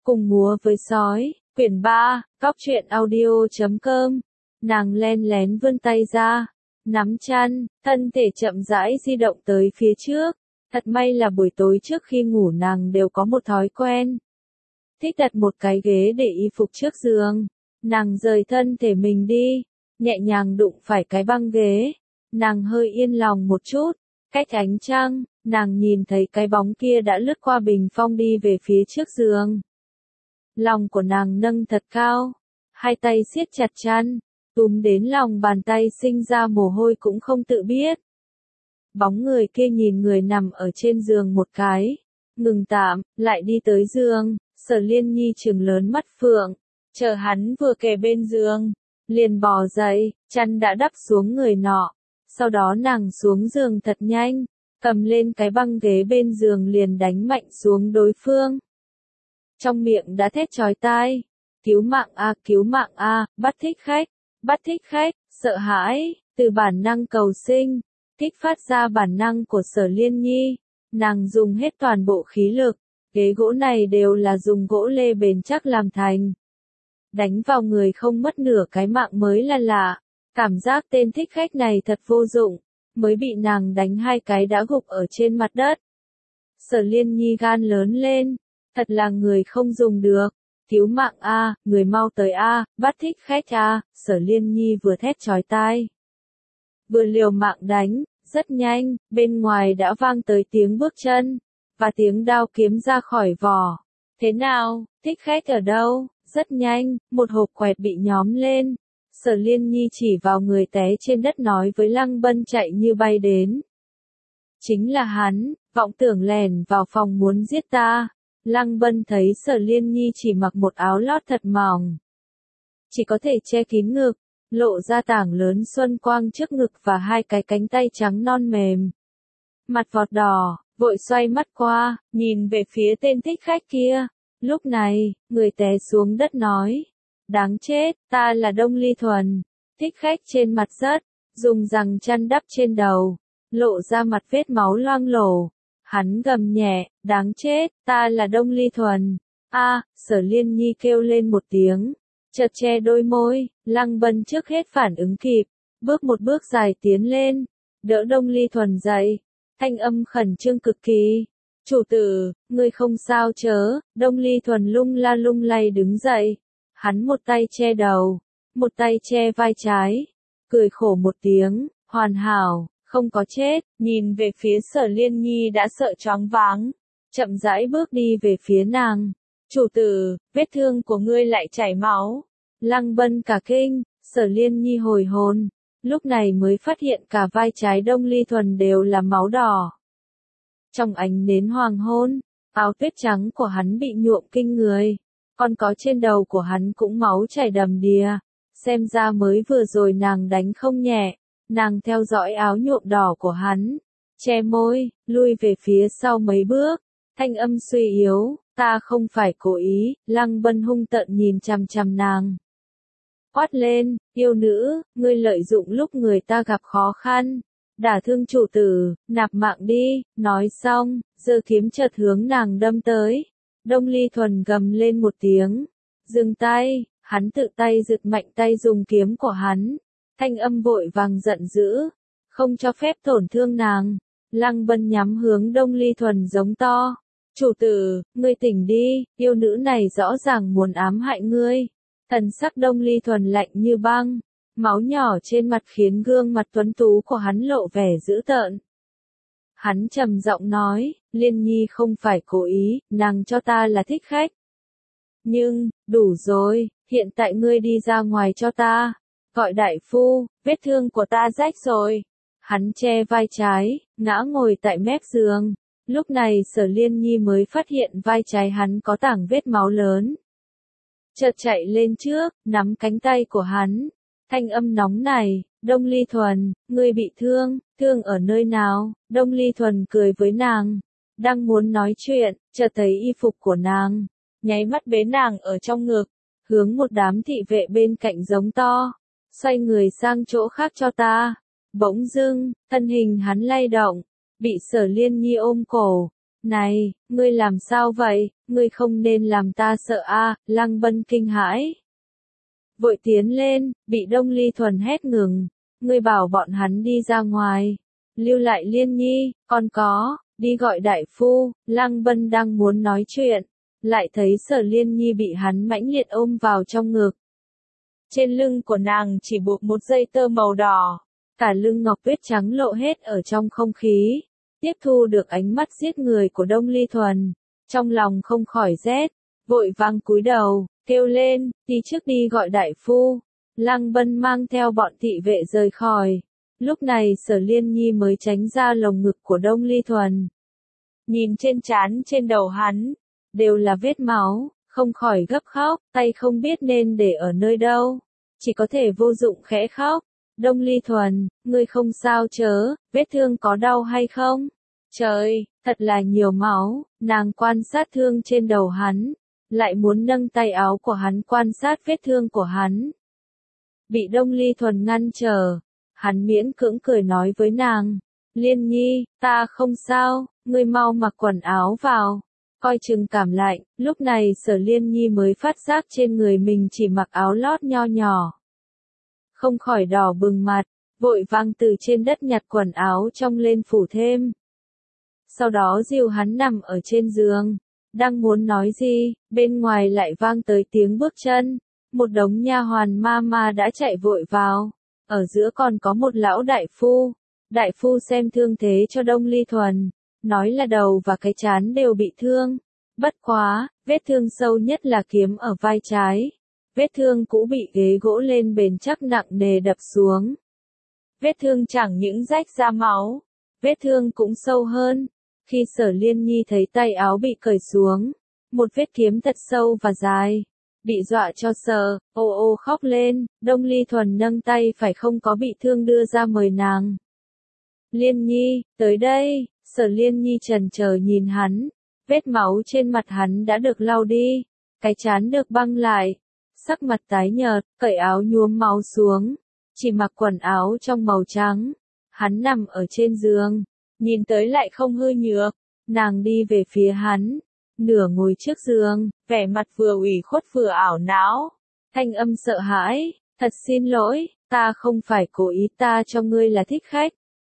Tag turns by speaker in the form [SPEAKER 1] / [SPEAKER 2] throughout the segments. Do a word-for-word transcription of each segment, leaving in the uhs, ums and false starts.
[SPEAKER 1] Cùng múa với sói, quyển ba, cóc truyện audio chấm com. Nàng len lén vươn tay ra, nắm chăn, thân thể chậm rãi di động tới phía trước. Thật may là buổi tối trước khi ngủ nàng đều có một thói quen. Thích đặt một cái ghế để y phục trước giường. Nàng rời thân thể mình đi, nhẹ nhàng đụng phải cái băng ghế. Nàng hơi yên lòng một chút, cách ánh trăng, nàng nhìn thấy cái bóng kia đã lướt qua bình phong đi về phía trước giường. Lòng của nàng nâng thật cao, hai tay siết chặt chăn, túm đến lòng bàn tay sinh ra mồ hôi cũng không tự biết. Bóng người kia nhìn người nằm ở trên giường một cái, ngừng tạm, lại đi tới giường, Sở Liên Nhi trừng lớn mắt phượng, chờ hắn vừa kề bên giường, liền bò dậy, chăn đã đắp xuống người nọ, sau đó nàng xuống giường thật nhanh, cầm lên cái băng ghế bên giường liền đánh mạnh xuống đối phương. Trong miệng đã thét chói tai, cứu mạng a, cứu mạng a, bắt thích khách, bắt thích khách, sợ hãi, từ bản năng cầu sinh, kích phát ra bản năng của Sở Liên Nhi, nàng dùng hết toàn bộ khí lực, ghế gỗ này đều là dùng gỗ lê bền chắc làm thành. Đánh vào người không mất nửa cái mạng mới là lạ, cảm giác tên thích khách này thật vô dụng, mới bị nàng đánh hai cái đã gục ở trên mặt đất. Sở Liên Nhi gan lớn lên, thật là người không dùng được, cứu mạng a, người mau tới a, bắt thích khách a, Sở Liên Nhi vừa thét chói tai, vừa liều mạng đánh, rất nhanh, bên ngoài đã vang tới tiếng bước chân, và tiếng đao kiếm ra khỏi vỏ. Thế nào, thích khách ở đâu? Rất nhanh, một hộp quẹt bị nhóm lên. Sở Liên Nhi chỉ vào người té trên đất nói với Lăng Bân chạy như bay đến. Chính là hắn, vọng tưởng lẻn vào phòng muốn giết ta. Lăng Bân thấy Sở Liên Nhi chỉ mặc một áo lót thật mỏng, chỉ có thể che kín ngực, lộ ra tảng lớn xuân quang trước ngực và hai cái cánh tay trắng non mềm. Mặt vọt đỏ, vội xoay mắt qua, nhìn về phía tên thích khách kia. Lúc này, người té xuống đất nói, đáng chết, ta là Đông Ly Thuần. Thích khách trên mặt rớt, dùng rằng chăn đắp trên đầu, lộ ra mặt vết máu loang lổ. Hắn gầm nhẹ, đáng chết, ta là Đông Ly Thuần. A, Sở Liên Nhi kêu lên một tiếng, chợt che đôi môi. Lăng Bân trước hết phản ứng kịp, bước một bước dài tiến lên, đỡ Đông Ly Thuần dậy, thanh âm khẩn trương cực kỳ. Chủ tử, ngươi không sao chớ? Đông Ly Thuần lung la lung lay đứng dậy, hắn một tay che đầu, một tay che vai trái, cười khổ một tiếng, hoàn hảo, không có chết, nhìn về phía Sở Liên Nhi đã sợ choáng váng, chậm rãi bước đi về phía nàng. Chủ tử, vết thương của ngươi lại chảy máu. Lăng Bân cả kinh, Sở Liên Nhi hồi hồn, lúc này mới phát hiện cả vai trái Đông Ly Thuần đều là máu đỏ. Trong ánh nến hoàng hôn, áo tuyết trắng của hắn bị nhuộm kinh người, còn có trên đầu của hắn cũng máu chảy đầm đìa, xem ra mới vừa rồi nàng đánh không nhẹ. Nàng theo dõi áo nhuộm đỏ của hắn, che môi, lui về phía sau mấy bước, thanh âm suy yếu, ta không phải cố ý. Lăng Bân hung tợn nhìn chằm chằm nàng, quát lên, yêu nữ, ngươi lợi dụng lúc người ta gặp khó khăn, đả thương chủ tử, nạp mạng đi. Nói xong, giơ kiếm chợt hướng nàng đâm tới. Đông Ly Thuần gầm lên một tiếng, dừng tay, hắn tự tay giật mạnh tay dùng kiếm của hắn, thanh âm vội vàng giận dữ, không cho phép tổn thương nàng. Lăng Bân nhắm hướng Đông Ly Thuần giống to, chủ tử, ngươi tỉnh đi, yêu nữ này rõ ràng muốn ám hại ngươi. Thần sắc Đông Ly Thuần lạnh như băng, máu nhỏ trên mặt khiến gương mặt tuấn tú của hắn lộ vẻ dữ tợn. Hắn trầm giọng nói, Liên Nhi không phải cố ý, nàng cho ta là thích khách. Nhưng, đủ rồi, hiện tại ngươi đi ra ngoài cho ta, gọi đại phu, vết thương của ta rách rồi. Hắn che vai trái, ngã ngồi tại mép giường. Lúc này Sở Liên Nhi mới phát hiện vai trái hắn có tảng vết máu lớn. Chợt chạy lên trước, nắm cánh tay của hắn. Thanh âm nóng này, Đông Ly Thuần, ngươi bị thương, thương ở nơi nào? Đông Ly Thuần cười với nàng, đang muốn nói chuyện, chợt thấy y phục của nàng, nháy mắt bế nàng ở trong ngực, hướng một đám thị vệ bên cạnh giống to, xoay người sang chỗ khác cho ta. Bỗng dưng, thân hình hắn lay động, bị Sở Liên Nhi ôm cổ, này, ngươi làm sao vậy? ngươi không nên làm ta sợ a. Lăng Vân kinh hãi. Vội tiến lên, bị Đông Ly Thuần hét ngừng. Ngươi bảo bọn hắn đi ra ngoài. Lưu lại Liên Nhi, còn có, đi gọi đại phu. Lăng Vân đang muốn nói chuyện. Lại thấy Sở Liên Nhi bị hắn mãnh liệt ôm vào trong ngực. Trên lưng của nàng chỉ buộc một dây tơ màu đỏ. Cả lưng ngọc tuyết trắng lộ hết ở trong không khí. Tiếp thu được ánh mắt giết người của Đông Ly Thuần. Trong lòng không khỏi rét. Vội vàng cúi đầu, kêu lên, đi trước đi gọi đại phu. Lăng Vân mang theo bọn thị vệ rời khỏi. Lúc này Sở Liên Nhi mới tránh ra lồng ngực của Đông Ly Thuần. Nhìn trên trán trên đầu hắn, đều là vết máu, không khỏi gấp khóc, tay không biết nên để ở nơi đâu. Chỉ có thể vô dụng khẽ khóc. Đông Ly Thuần, ngươi không sao chớ, vết thương có đau hay không? Trời, thật là nhiều máu. Nàng quan sát thương trên đầu hắn, lại muốn nâng tay áo của hắn quan sát vết thương của hắn. Bị Đông Ly Thuần ngăn trở, hắn miễn cưỡng cười nói với nàng, Liên Nhi, ta không sao, ngươi mau mặc quần áo vào. Coi chừng cảm lạnh. Lúc này Sở Liên Nhi mới phát giác trên người mình chỉ mặc áo lót nho nhỏ. Không khỏi đỏ bừng mặt, vội vàng từ trên đất nhặt quần áo trong lên phủ thêm. Sau đó dìu hắn nằm ở trên giường, đang muốn nói gì, bên ngoài lại vang tới tiếng bước chân. Một đống nha hoàn ma ma đã chạy vội vào, ở giữa còn có một lão đại phu. Đại phu xem thương thế cho Đông Ly Thuần, nói là đầu và cái trán đều bị thương. Bất quá, vết thương sâu nhất là kiếm ở vai trái. Vết thương cũ bị ghế gỗ lên bền chắc nặng nề đập xuống. Vết thương chẳng những rách ra máu, vết thương cũng sâu hơn. Khi Sở Liên Nhi thấy tay áo bị cởi xuống, một vết kiếm thật sâu và dài, bị dọa cho sợ, ô ô khóc lên. Đông Ly Thuần nâng tay phải không có bị thương đưa ra mời nàng. Liên Nhi, tới đây. Sở Liên Nhi chần chờ nhìn hắn, vết máu trên mặt hắn đã được lau đi, cái trán được băng lại, sắc mặt tái nhợt, cởi áo nhuốm máu xuống, chỉ mặc quần áo trong màu trắng. Hắn nằm ở trên giường, nhìn tới lại không hư nhược. Nàng đi về phía hắn, nửa ngồi trước giường, vẻ mặt vừa ủy khuất vừa ảo não, thanh âm sợ hãi, thật xin lỗi, ta không phải cố ý, ta cho ngươi là thích khách.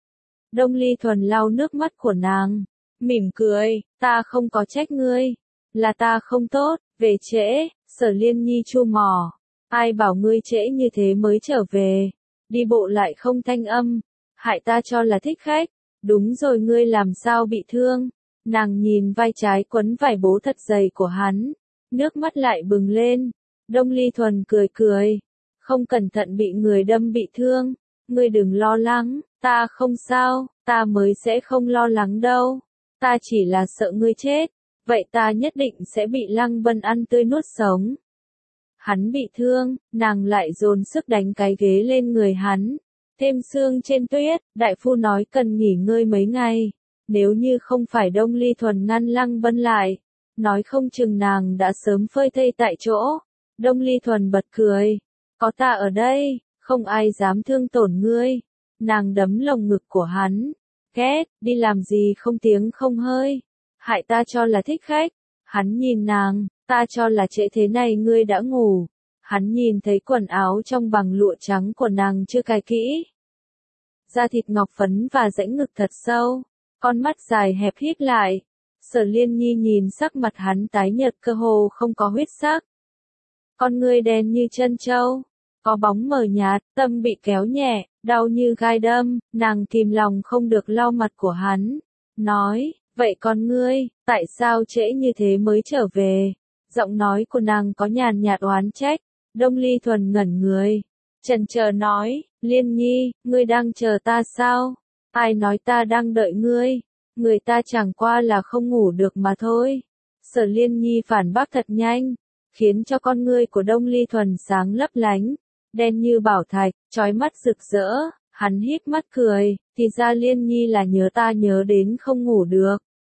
[SPEAKER 1] Đông Ly Thuần lau nước mắt của nàng, mỉm cười, ta không có trách ngươi, là ta không tốt, về trễ. Sở Liên Nhi chu mỏ, ai bảo ngươi trễ như thế mới trở về, đi bộ lại không thanh âm, hại ta cho là thích khách. Đúng rồi, ngươi làm sao bị thương? Nàng nhìn vai trái quấn vải bố thật dày của hắn, nước mắt lại bừng lên. Đông Ly Thuần cười cười, không cẩn thận bị người đâm bị thương, ngươi đừng lo lắng, ta không sao, ta mới sẽ không lo lắng đâu, ta chỉ là sợ ngươi chết, vậy ta nhất định sẽ bị Lăng Vân ăn tươi nuốt sống. Hắn bị thương, nàng lại dồn sức đánh cái ghế lên người hắn, thêm xương trên tuyết. Đại phu nói cần nghỉ ngơi mấy ngày, nếu như không phải Đông Ly Thuần ngăn Lăng Vân lại, nói không chừng nàng đã sớm phơi thây tại chỗ. Đông Ly Thuần bật cười, có ta ở đây, không ai dám thương tổn ngươi. Nàng đấm lồng ngực của hắn, ghét, đi làm gì không tiếng không hơi, hại ta cho là thích khách. Hắn nhìn nàng, ta cho là trễ thế này ngươi đã ngủ. Hắn nhìn thấy quần áo trong bằng lụa trắng của nàng chưa cài kỹ, da thịt ngọc phấn và rãnh ngực thật sâu, con mắt dài hẹp híp lại. Sở Liên Nhi nhìn sắc mặt hắn tái nhợt cơ hồ không có huyết sắc, con ngươi đen như chân trâu, có bóng mờ nhạt, tâm bị kéo nhẹ, đau như gai đâm. Nàng kìm lòng không được lau mặt của hắn, nói, vậy con ngươi, tại sao trễ như thế mới trở về? Giọng nói của nàng có nhàn nhạt oán trách. Đông Ly Thuần ngẩn người, chần chờ nói, Liên Nhi, ngươi đang chờ ta sao? Ai nói ta đang đợi ngươi? Người ta chẳng qua là không ngủ được mà thôi. Sở Liên Nhi phản bác thật nhanh, khiến cho con ngươi của Đông Ly Thuần sáng lấp lánh, đen như bảo thạch, chói mắt rực rỡ. Hắn híp mắt cười, thì ra Liên Nhi là nhớ ta nhớ đến không ngủ được.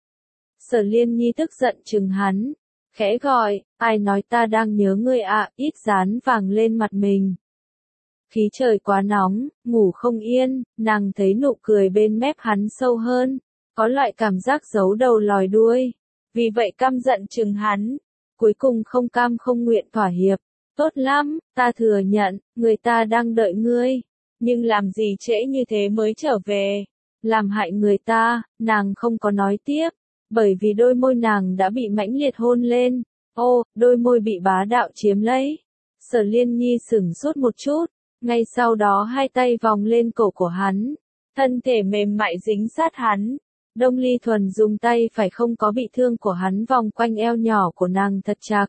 [SPEAKER 1] Sở Liên Nhi tức giận chừng hắn, khẽ gọi, ai nói ta đang nhớ ngươi ạ? Ít dán vàng lên mặt mình. Khí trời quá nóng, ngủ không yên. Nàng thấy nụ cười bên mép hắn sâu hơn, có loại cảm giác giấu đầu lòi đuôi. vì vậy căm giận chừng hắn. Cuối cùng không cam không nguyện thỏa hiệp. Tốt lắm, ta thừa nhận, người ta đang đợi ngươi. Nhưng làm gì trễ như thế mới trở về. Làm hại người ta, nàng không có nói tiếp. Bởi vì đôi môi nàng đã bị mãnh liệt hôn lên. Ô, đôi môi bị bá đạo chiếm lấy. Sở Liên Nhi sửng sốt một chút. Ngay sau đó hai tay vòng lên cổ của hắn. Thân thể mềm mại dính sát hắn. Đông Ly Thuần dùng tay phải không có bị thương của hắn vòng quanh eo nhỏ của nàng thật chặt.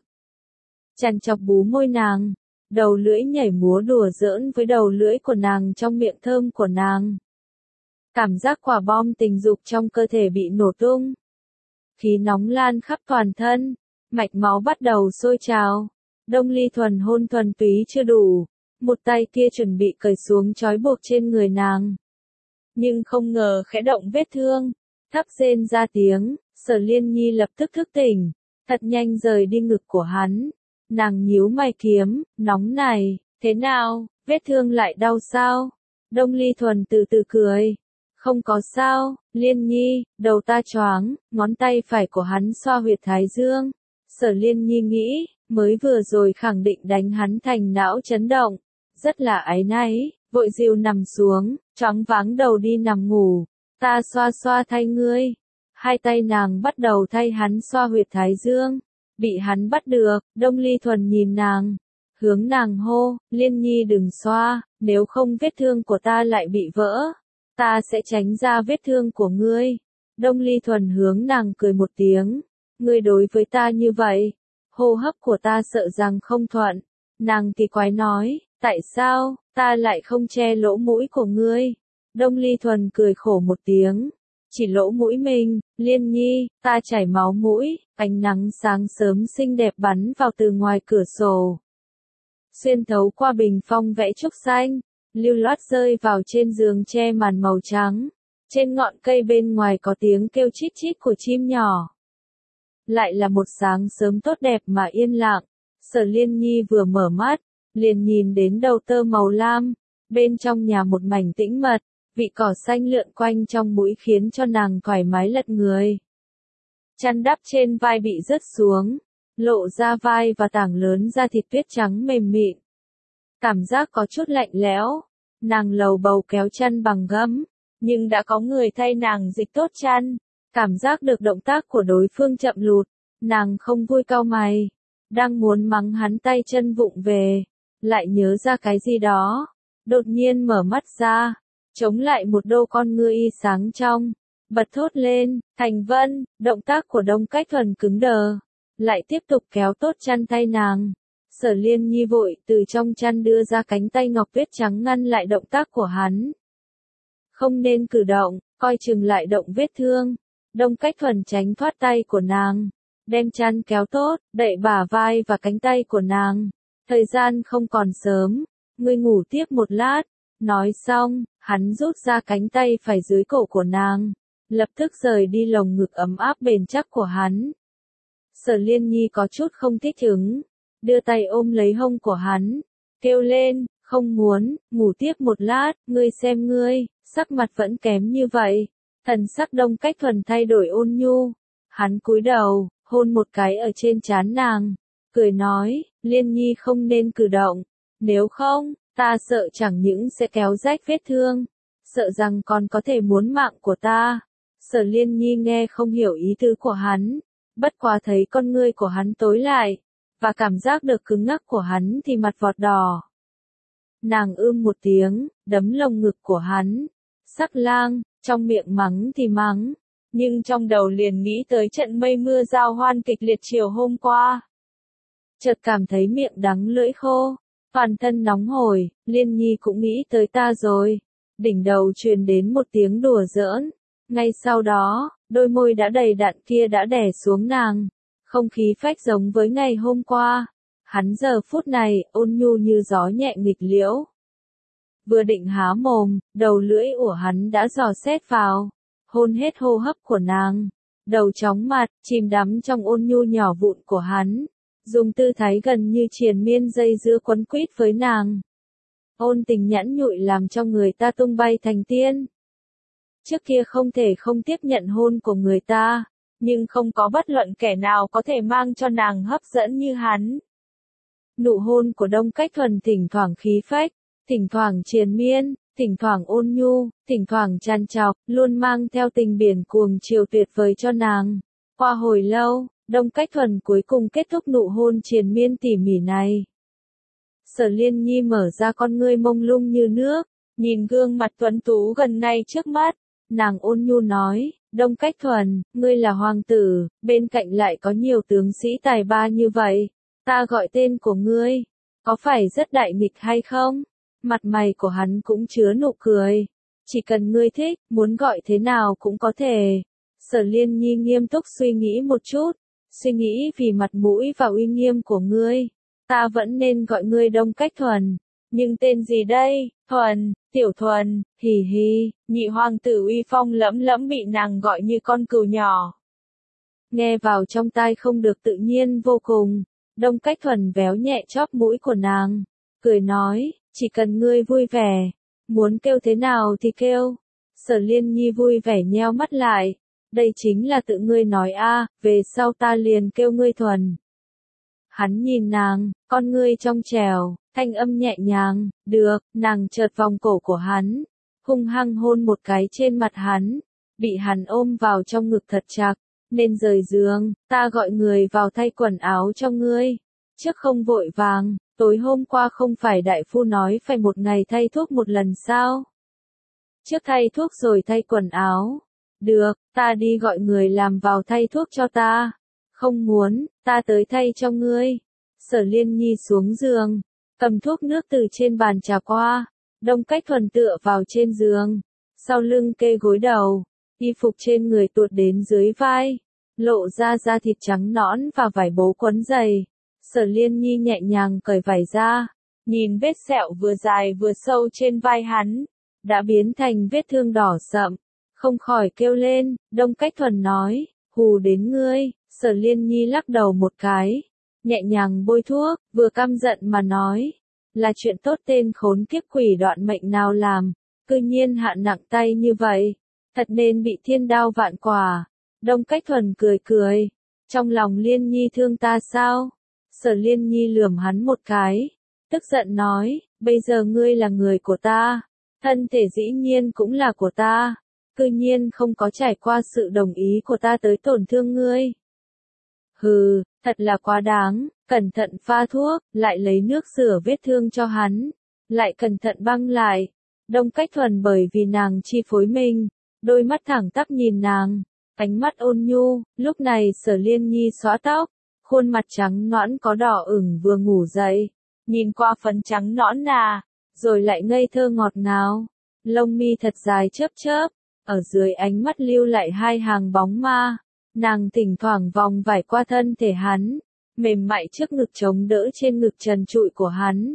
[SPEAKER 1] Chằn chọc bú môi nàng. Đầu lưỡi nhảy múa đùa giỡn với đầu lưỡi của nàng trong miệng thơm của nàng. Cảm giác quả bom tình dục trong cơ thể bị nổ tung. Khí nóng lan khắp toàn thân. Mạch máu bắt đầu sôi trào. Đông Ly Thuần hôn thuần túy chưa đủ. Một tay kia chuẩn bị cởi xuống trói buộc trên người nàng. Nhưng không ngờ khẽ động vết thương. Thấp rên ra tiếng, Sở Liên Nhi lập tức thức tỉnh. Thật nhanh rời đi ngực của hắn. Nàng nhíu mày kiếm, nóng này, thế nào, vết thương lại đau sao? Đông Ly Thuần từ từ cười. Không có sao, Liên Nhi, đầu ta choáng, ngón tay phải của hắn xoa huyệt thái dương. Sở Liên Nhi nghĩ, mới vừa rồi khẳng định đánh hắn thành não chấn động. Rất là áy náy, vội dìu nằm xuống, choáng váng đầu đi nằm ngủ. Ta xoa xoa thay ngươi. Hai tay nàng bắt đầu thay hắn xoa huyệt thái dương. Bị hắn bắt được, Đông Ly Thuần nhìn nàng. Hướng nàng hô, Liên Nhi đừng xoa, nếu không vết thương của ta lại bị vỡ. Ta sẽ tránh ra vết thương của ngươi. Đông Ly Thuần hướng nàng cười một tiếng. Ngươi đối với ta như vậy. Hô hấp của ta sợ rằng không thuận. Nàng kỳ quái nói, tại sao, ta lại không che lỗ mũi của ngươi. Đông Ly Thuần cười khổ một tiếng. Chỉ lỗ mũi mình, Liên Nhi, ta chảy máu mũi, ánh nắng sáng sớm xinh đẹp bắn vào từ ngoài cửa sổ. Xuyên thấu qua bình phong vẽ trúc xanh, lưu loát rơi vào trên giường che màn màu trắng. Trên ngọn cây bên ngoài có tiếng kêu chít chít của chim nhỏ. Lại là một sáng sớm tốt đẹp mà yên lặng. Sở Liên Nhi vừa mở mắt, liền nhìn đến đầu tơ màu lam. Bên trong nhà một mảnh tĩnh mật. Vị cỏ xanh lượn quanh trong mũi khiến cho nàng thoải mái lật người. Chăn đắp trên vai bị rớt xuống, lộ ra vai và tảng lớn da thịt tuyết trắng mềm mịn. Cảm giác có chút lạnh lẽo, nàng lầu bầu kéo chăn bằng gấm, nhưng đã có người thay nàng dịch tốt chăn. Cảm giác được động tác của đối phương chậm lụt, nàng không vui cau mày, đang muốn mắng hắn tay chân vụng về, lại nhớ ra cái gì đó, đột nhiên mở mắt ra. Chống lại một đôi con ngươi y sáng trong, bật thốt lên, Thành Vân, động tác của Đông Cách Thuần cứng đờ, lại tiếp tục kéo tốt chăn tay nàng. Sở Liên Nhi vội từ trong chăn đưa ra cánh tay ngọc tuyết trắng ngăn lại động tác của hắn. Không nên cử động, coi chừng lại động vết thương. Đông Cách Thuần tránh thoát tay của nàng, đem chăn kéo tốt, đậy bả vai và cánh tay của nàng. Thời gian không còn sớm, ngươi ngủ tiếp một lát. Nói xong, hắn rút ra cánh tay phải dưới cổ của nàng, lập tức rời đi lồng ngực ấm áp bền chắc của hắn. Sở Liên Nhi có chút không thích ứng, đưa tay ôm lấy hông của hắn, kêu lên, không muốn, ngủ tiếp một lát, ngươi xem ngươi, sắc mặt vẫn kém như vậy. Thần sắc Đông Cách Thuần thay đổi ôn nhu, hắn cúi đầu, hôn một cái ở trên trán nàng, cười nói, Liên Nhi không nên cử động, nếu không, ta sợ chẳng những sẽ kéo rách vết thương, sợ rằng còn có thể muốn mạng của ta. Sở Liên Nhi nghe không hiểu ý tứ của hắn, bất quá thấy con ngươi của hắn tối lại, và cảm giác được cứng ngắc của hắn thì mặt vọt đỏ. Nàng ưm một tiếng, đấm lồng ngực của hắn, sắc lang, trong miệng mắng thì mắng, nhưng trong đầu liền nghĩ tới trận mây mưa giao hoan kịch liệt chiều hôm qua. Chợt cảm thấy miệng đắng lưỡi khô. Toàn thân nóng hổi, Liên Nhi cũng nghĩ tới ta rồi. Đỉnh đầu truyền đến một tiếng đùa giỡn. Ngay sau đó, đôi môi đã đầy đặn kia đã đè xuống nàng. Không khí phách giống với ngày hôm qua. Hắn giờ phút này, ôn nhu như gió nhẹ nghịch liễu. Vừa định há mồm, đầu lưỡi của hắn đã dò xét vào. Hôn hết hô hấp của nàng. Đầu chóng mặt, chìm đắm trong ôn nhu nhỏ vụn của hắn. Dùng tư thái gần như triền miên dây dưa quấn quýt với nàng. Ôn tình nhẫn nhụi làm cho người ta tung bay thành tiên. Trước kia không thể không tiếp nhận hôn của người ta, nhưng không có bất luận kẻ nào có thể mang cho nàng hấp dẫn như hắn. Nụ hôn của Đông Cách Thuần thỉnh thoảng khí phách, thỉnh thoảng triền miên, thỉnh thoảng ôn nhu, thỉnh thoảng tràn trọc, luôn mang theo tình biển cuồng chiều tuyệt vời cho nàng. Qua hồi lâu, Đông Cách Thuần cuối cùng kết thúc nụ hôn triền miên tỉ mỉ này. Sở Liên Nhi mở ra con ngươi mông lung như nước, nhìn gương mặt tuấn tú gần ngay trước mắt, nàng ôn nhu nói, Đông Cách Thuần, ngươi là hoàng tử, bên cạnh lại có nhiều tướng sĩ tài ba như vậy, ta gọi tên của ngươi, có phải rất đại nghịch hay không? Mặt mày của hắn cũng chứa nụ cười, chỉ cần ngươi thích, muốn gọi thế nào cũng có thể. Sở Liên Nhi nghiêm túc suy nghĩ một chút, suy nghĩ vì mặt mũi và uy nghiêm của ngươi, ta vẫn nên gọi ngươi Đông Cách Thuần, nhưng tên gì đây? Thuần, Tiểu Thuần, hì hì, nhị hoàng tử uy phong lẫm lẫm bị nàng gọi như con cừu nhỏ. Nghe vào trong tai không được tự nhiên vô cùng, Đông Cách Thuần véo nhẹ chóp mũi của nàng, cười nói, chỉ cần ngươi vui vẻ, muốn kêu thế nào thì kêu. Sở Liên Nhi vui vẻ nheo mắt lại, đây chính là tự ngươi nói a, về sau ta liền kêu ngươi Thuần. Hắn nhìn nàng, con ngươi trong trẻo, thanh âm nhẹ nhàng, được, nàng chợt vòng cổ của hắn, hung hăng hôn một cái trên mặt hắn, bị hắn ôm vào trong ngực thật chặt, nên rời giường, ta gọi người vào thay quần áo cho ngươi, trước không vội vàng, tối hôm qua không phải đại phu nói phải một ngày thay thuốc một lần sao? Trước thay thuốc rồi thay quần áo, được, ta đi gọi người làm vào thay thuốc cho ta. Không muốn, ta tới thay cho ngươi. Sở Liên Nhi xuống giường, cầm thuốc nước từ trên bàn trà qua, Đông Cách Thuần tựa vào trên giường, sau lưng kê gối đầu, y phục trên người tuột đến dưới vai, lộ ra da thịt trắng nõn và vải bố quấn dày. Sở Liên Nhi nhẹ nhàng cởi vải ra, nhìn vết sẹo vừa dài vừa sâu trên vai hắn, đã biến thành vết thương đỏ sậm, không khỏi kêu lên. Đông Cách Thuần nói, hù đến ngươi. Sở Liên Nhi lắc đầu một cái, nhẹ nhàng bôi thuốc, vừa căm giận mà nói, là chuyện tốt tên khốn kiếp quỷ đoạn mệnh nào làm, cư nhiên hạ nặng tay như vậy, thật nên bị thiên đao vạn quả. Đông Cách Thuần cười cười, trong lòng Liên Nhi thương ta sao? Sở Liên Nhi lườm hắn một cái, tức giận nói, bây giờ ngươi là người của ta, thân thể dĩ nhiên cũng là của ta, cư nhiên không có trải qua sự đồng ý của ta tới tổn thương ngươi. Hừ, thật là quá đáng, cẩn thận pha thuốc, lại lấy nước rửa vết thương cho hắn, lại cẩn thận băng lại. Đông Cách Thuần bởi vì nàng chi phối mình, đôi mắt thẳng tắp nhìn nàng, ánh mắt ôn nhu. Lúc này Sở Liên Nhi xóa tóc, khuôn mặt trắng nõn có đỏ ửng vừa ngủ dậy, nhìn qua phấn trắng nõn nà, rồi lại ngây thơ ngọt ngào, lông mi thật dài chớp chớp, ở dưới ánh mắt lưu lại hai hàng bóng ma. Nàng thỉnh thoảng vòng vải qua thân thể hắn, mềm mại trước ngực chống đỡ trên ngực trần trụi của hắn.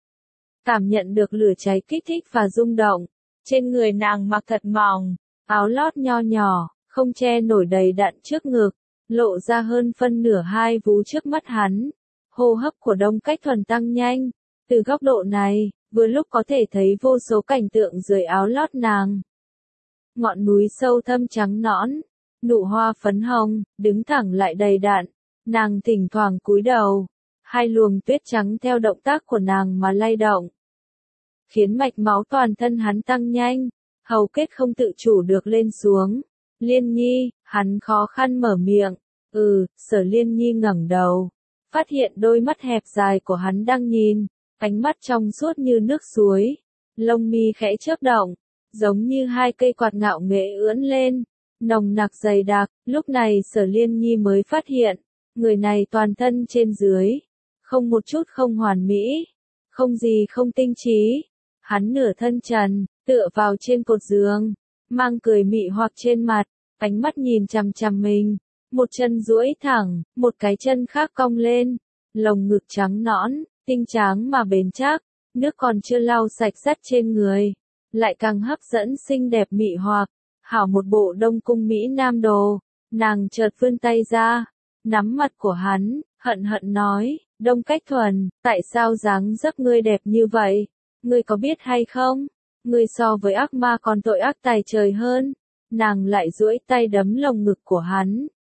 [SPEAKER 1] Cảm nhận được lửa cháy kích thích và rung động, trên người nàng mặc thật mỏng, áo lót nho nhỏ, không che nổi đầy đặn trước ngực, lộ ra hơn phân nửa hai vú trước mắt hắn. Hô hấp của Đông Cách Thuần tăng nhanh, từ góc độ này, vừa lúc có thể thấy vô số cảnh tượng dưới áo lót nàng. Ngọn núi sâu thâm trắng nõn, nụ hoa phấn hồng, đứng thẳng lại đầy đặn, nàng thỉnh thoảng cúi đầu, hai luồng tuyết trắng theo động tác của nàng mà lay động, khiến mạch máu toàn thân hắn tăng nhanh, hầu kết không tự chủ được lên xuống. Liên Nhi, hắn khó khăn mở miệng, ừ. Sở Liên Nhi ngẩng đầu, phát hiện đôi mắt hẹp dài của hắn đang nhìn, ánh mắt trong suốt như nước suối, lông mi khẽ chớp động, giống như hai cây quạt ngạo nghễ ưỡn lên, nồng nặc dày đặc. Lúc này Sở Liên Nhi mới phát hiện, người này toàn thân trên dưới, không một chút không hoàn mỹ, không gì không tinh trí. Hắn nửa thân trần, tựa vào trên cột giường, mang cười mị hoặc trên mặt, ánh mắt nhìn chằm chằm mình, một chân duỗi thẳng, một cái chân khác cong lên, lồng ngực trắng nõn, tinh tráng mà bền chắc, nước còn chưa lau sạch sắt trên người, lại càng hấp dẫn xinh đẹp mị hoặc, hảo một bộ Đông Cung Mỹ Nam đồ. Nàng chợt vươn tay ra, nắm mặt của hắn, hận hận nói, Đông Cách Thuần, tại sao dáng dấp ngươi đẹp như vậy? Ngươi có biết hay không? Ngươi so với ác ma còn tội ác tày trời hơn. Nàng lại duỗi tay đấm lồng ngực của hắn,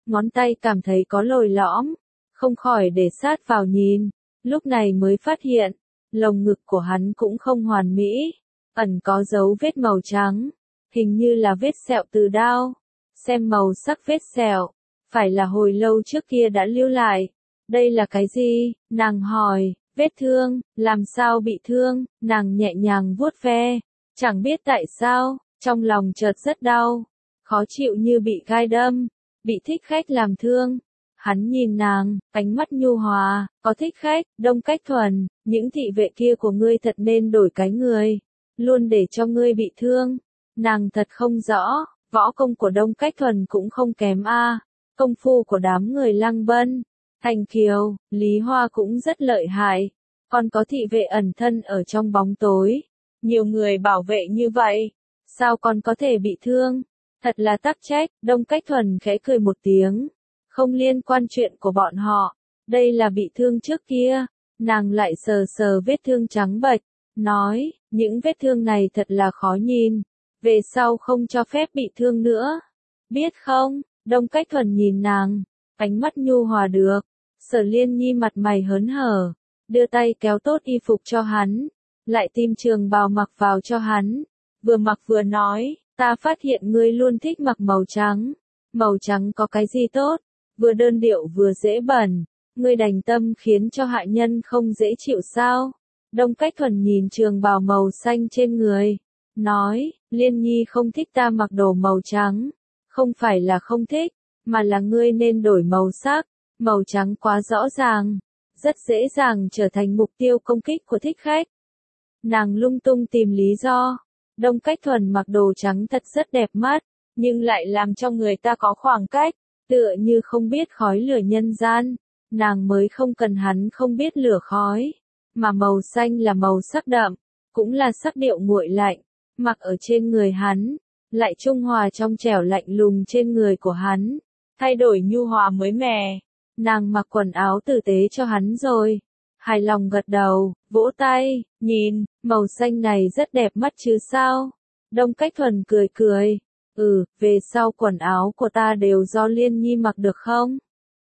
[SPEAKER 1] ngón tay cảm thấy có lồi lõm, không khỏi để sát vào nhìn, lúc này mới phát hiện, lồng ngực của hắn cũng không hoàn mỹ, ẩn có dấu vết màu trắng, hình như là vết sẹo từ đao. Xem màu sắc vết sẹo, phải là hồi lâu trước kia đã lưu lại. Đây là cái gì? Nàng hỏi, vết thương, làm sao bị thương? Nàng nhẹ nhàng vuốt ve, chẳng biết tại sao, trong lòng chợt rất đau, khó chịu như bị gai đâm, bị thích khách làm thương. Hắn nhìn nàng, ánh mắt nhu hòa, có thích khách, Đông Cách Thuần, những thị vệ kia của ngươi thật nên đổi cái người, luôn để cho ngươi bị thương. Nàng thật không rõ, võ công của Đông Cách Thuần cũng không kém a, công phu của đám người Lăng Bân, Thành Kiều, Lý Hoa cũng rất lợi hại, còn có thị vệ ẩn thân ở trong bóng tối, nhiều người bảo vệ như vậy, sao còn có thể bị thương? Thật là tắc trách. Đông Cách Thuần khẽ cười một tiếng, không liên quan chuyện của bọn họ, đây là bị thương trước kia. Nàng lại sờ sờ vết thương trắng bệch, nói, những vết thương này thật là khó nhìn, về sau không cho phép bị thương nữa, biết không? Đông Cách Thuần nhìn nàng, ánh mắt nhu hòa được. Sở Liên Nhi mặt mày hớn hở, đưa tay kéo tốt y phục cho hắn, lại tìm trường bào mặc vào cho hắn, vừa mặc vừa nói, ta phát hiện ngươi luôn thích mặc màu trắng, màu trắng có cái gì tốt, vừa đơn điệu vừa dễ bẩn, ngươi đành tâm khiến cho hạ nhân không dễ chịu sao? Đông Cách Thuần nhìn trường bào màu xanh trên người, nói, Liên Nhi không thích ta mặc đồ màu trắng, không phải là không thích, mà là ngươi nên đổi màu sắc, màu trắng quá rõ ràng, rất dễ dàng trở thành mục tiêu công kích của thích khách. Nàng lung tung tìm lý do, Đông Cách Thuần mặc đồ trắng thật rất đẹp mắt, nhưng lại làm cho người ta có khoảng cách, tựa như không biết khói lửa nhân gian, nàng mới không cần hắn không biết lửa khói, mà màu xanh là màu sắc đậm, cũng là sắc điệu nguội lạnh, mặc ở trên người hắn, lại trung hòa trong trẻo lạnh lùng trên người của hắn, thay đổi nhu hòa mới mẻ. Nàng mặc quần áo tử tế cho hắn rồi, hài lòng gật đầu, vỗ tay, nhìn, màu xanh này rất đẹp mắt chứ sao? Đông Cách Thuần cười cười, ừ, về sau quần áo của ta đều do Liên Nhi mặc được không?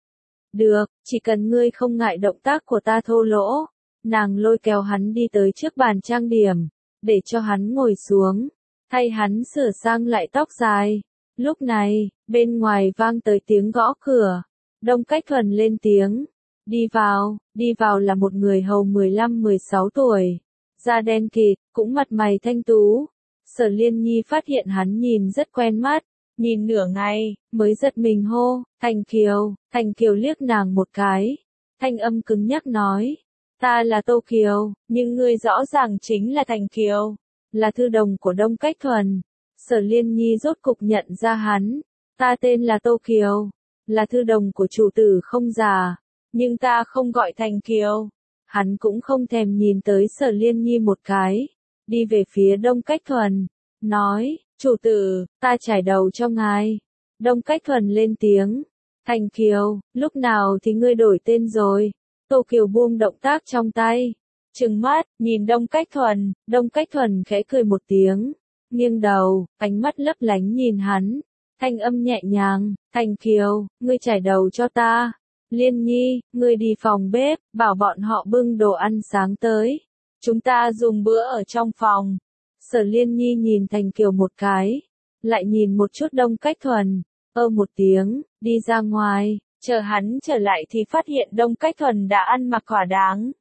[SPEAKER 1] Được, chỉ cần ngươi không ngại động tác của ta thô lỗ. Nàng lôi kéo hắn đi tới trước bàn trang điểm, để cho hắn ngồi xuống, thay hắn sửa sang lại tóc dài. Lúc này, bên ngoài vang tới tiếng gõ cửa. Đông Cách Thuần lên tiếng, đi vào, đi vào là một người hầu mười lăm mười sáu tuổi, da đen kịt, cũng mặt mày thanh tú. Sở Liên Nhi phát hiện hắn nhìn rất quen mắt, nhìn nửa ngày, mới giật mình hô, Thành Kiều. Thành Kiều liếc nàng một cái, thanh âm cứng nhắc nói, ta là Tô Kiều, nhưng ngươi rõ ràng chính là Thành Kiều, là thư đồng của Đông Cách Thuần. Sở Liên Nhi rốt cục nhận ra hắn, ta tên là Tô Kiều, là thư đồng của chủ tử không già, nhưng ta không gọi Thành Kiều. Hắn cũng không thèm nhìn tới Sở Liên Nhi một cái, đi về phía Đông Cách Thuần, nói, chủ tử, ta trải đầu cho ngài. Đông Cách Thuần lên tiếng, Thành Kiều, lúc nào thì ngươi đổi tên rồi? Tô Kiều buông động tác trong tay, trừng mắt, nhìn Đông Cách Thuần. Đông Cách Thuần khẽ cười một tiếng, nghiêng đầu, ánh mắt lấp lánh nhìn hắn, thanh âm nhẹ nhàng, Thành Kiều, ngươi trải đầu cho ta. Liên Nhi, ngươi đi phòng bếp, bảo bọn họ bưng đồ ăn sáng tới, chúng ta dùng bữa ở trong phòng. Sở Liên Nhi nhìn Thành Kiều một cái, lại nhìn một chút Đông Cách Thuần, ơ một tiếng, đi ra ngoài. Chờ hắn trở lại thì phát hiện Đông Cách Thuần đã ăn mặc thỏa đáng,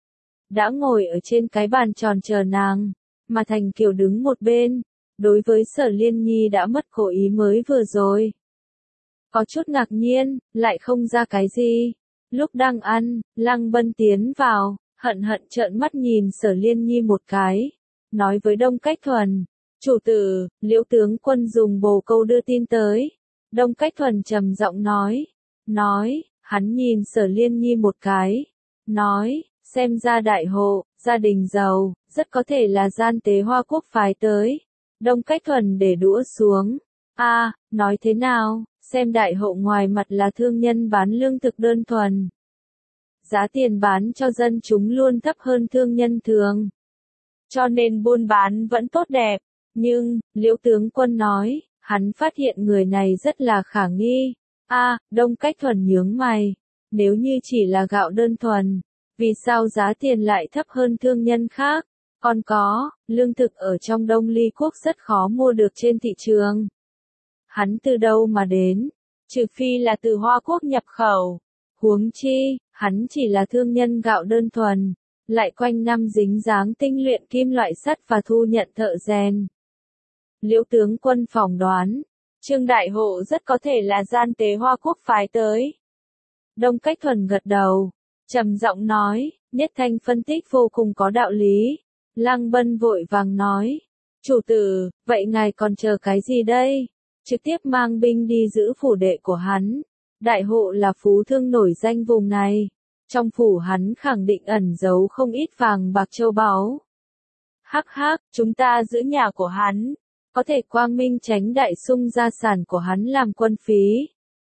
[SPEAKER 1] đã ngồi ở trên cái bàn tròn chờ nàng, mà Thành Kiều đứng một bên, đối với Sở Liên Nhi đã mất cố ý mới vừa rồi. Có chút ngạc nhiên, lại không ra cái gì. Lúc đang ăn, Lăng Bân tiến vào, hận hận trợn mắt nhìn Sở Liên Nhi một cái, nói với Đông Cách Thuần, chủ tử, Liễu tướng quân dùng bồ câu đưa tin tới. Đông Cách Thuần trầm giọng nói, nói, hắn nhìn Sở Liên Nhi một cái, nói, xem ra đại hộ, gia đình giàu, rất có thể là gian tế Hoa Quốc phái tới. Đông Cách Thuần để đũa xuống, a, à, nói thế nào, xem đại hộ ngoài mặt là thương nhân bán lương thực đơn thuần, giá tiền bán cho dân chúng luôn thấp hơn thương nhân thường, cho nên buôn bán vẫn tốt đẹp, nhưng, Liễu tướng quân nói, hắn phát hiện người này rất là khả nghi, A, Đông Cách Thuần nhướng mày. Nếu như chỉ là gạo đơn thuần, vì sao giá tiền lại thấp hơn thương nhân khác? Còn có, lương thực ở trong Đông Ly Quốc rất khó mua được trên thị trường. Hắn từ đâu mà đến? Trừ phi là từ Hoa Quốc nhập khẩu. Huống chi, hắn chỉ là thương nhân gạo đơn thuần, lại quanh năm dính dáng tinh luyện kim loại sắt và thu nhận thợ rèn. Liễu tướng quân phỏng đoán, Trương Đại Hộ rất có thể là gian tế Hoa Quốc phái tới. Đông Cách Thuần gật đầu, trầm giọng nói, Nhất Thanh phân tích vô cùng có đạo lý. Lăng Bân vội vàng nói, chủ tử, vậy ngài còn chờ cái gì đây? Trực tiếp mang binh đi giữ phủ đệ của hắn. Đại Hộ là phú thương nổi danh vùng này. Trong phủ hắn khẳng định ẩn giấu không ít vàng bạc châu báu. Hắc hắc, chúng ta giữ nhà của hắn, có thể quang minh tránh đại sung gia sản của hắn làm quân phí.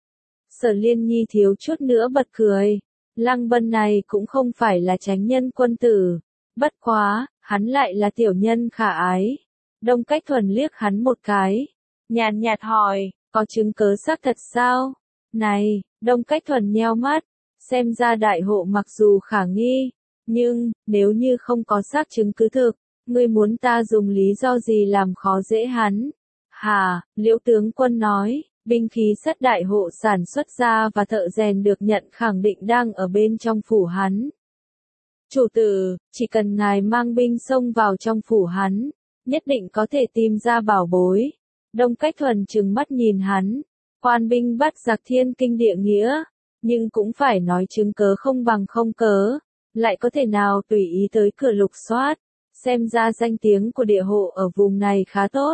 [SPEAKER 1] Sở Liên Nhi thiếu chút nữa bật cười. Lăng Bân này cũng không phải là chánh nhân quân tử. Bất quá, hắn lại là tiểu nhân khả ái. Đông Cách Thuần liếc hắn một cái. Nhàn nhạt hỏi, có chứng cớ xác thật sao? Này, Đông Cách Thuần nheo mắt. Xem ra Đại Hộ mặc dù khả nghi, nhưng, nếu như không có xác chứng cứ thực, ngươi muốn ta dùng lý do gì làm khó dễ hắn? Hà, Liễu tướng quân nói, binh khí sắt Đại Hộ sản xuất ra và thợ rèn được nhận khẳng định đang ở bên trong phủ hắn. Chủ tử, chỉ cần ngài mang binh xông vào trong phủ hắn, nhất định có thể tìm ra bảo bối. Đông Cách Thuần trừng mắt nhìn hắn, quan binh bắt giặc thiên kinh địa nghĩa, nhưng cũng phải nói chứng cớ không bằng không cớ, lại có thể nào tùy ý tới cửa lục soát, xem ra danh tiếng của địa hộ ở vùng này khá tốt.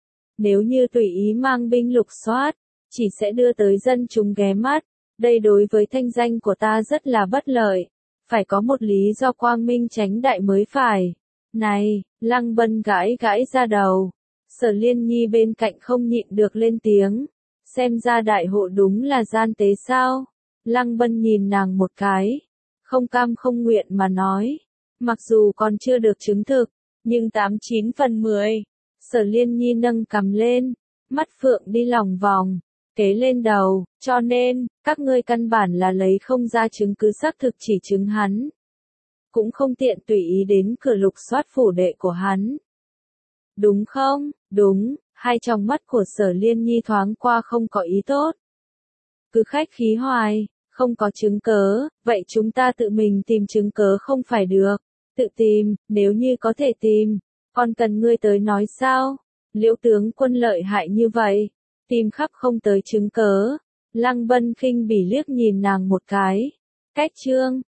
[SPEAKER 1] Nếu như tùy ý mang binh lục soát, chỉ sẽ đưa tới dân chúng ghé mắt, đây đối với thanh danh của ta rất là bất lợi, phải có một lý do quang minh tránh đại mới phải. Này, Lăng Bân gãi gãi ra đầu, Sở Liên Nhi bên cạnh không nhịn được lên tiếng, xem ra Đại Hộ đúng là gian tế sao? Lăng Bân nhìn nàng một cái, không cam không nguyện mà nói, mặc dù còn chưa được chứng thực, nhưng tám chín phần mười. Sở Liên Nhi nâng cằm lên, mắt phượng đi lòng vòng, kế lên đầu, cho nên, các ngươi căn bản là lấy không ra chứng cứ xác thực chỉ chứng hắn. Cũng không tiện tùy ý đến cửa lục soát phủ đệ của hắn. Đúng không? Đúng, hai tròng mắt của Sở Liên Nhi thoáng qua không có ý tốt. Cứ khách khí hoài, không có chứng cớ, vậy chúng ta tự mình tìm chứng cớ không phải được. Tự tìm, nếu như có thể tìm, còn cần ngươi tới nói sao? Liễu tướng quân lợi hại như vậy, tìm khắp không tới chứng cớ. Lăng Bân khinh bỉ liếc nhìn nàng một cái. Cách chương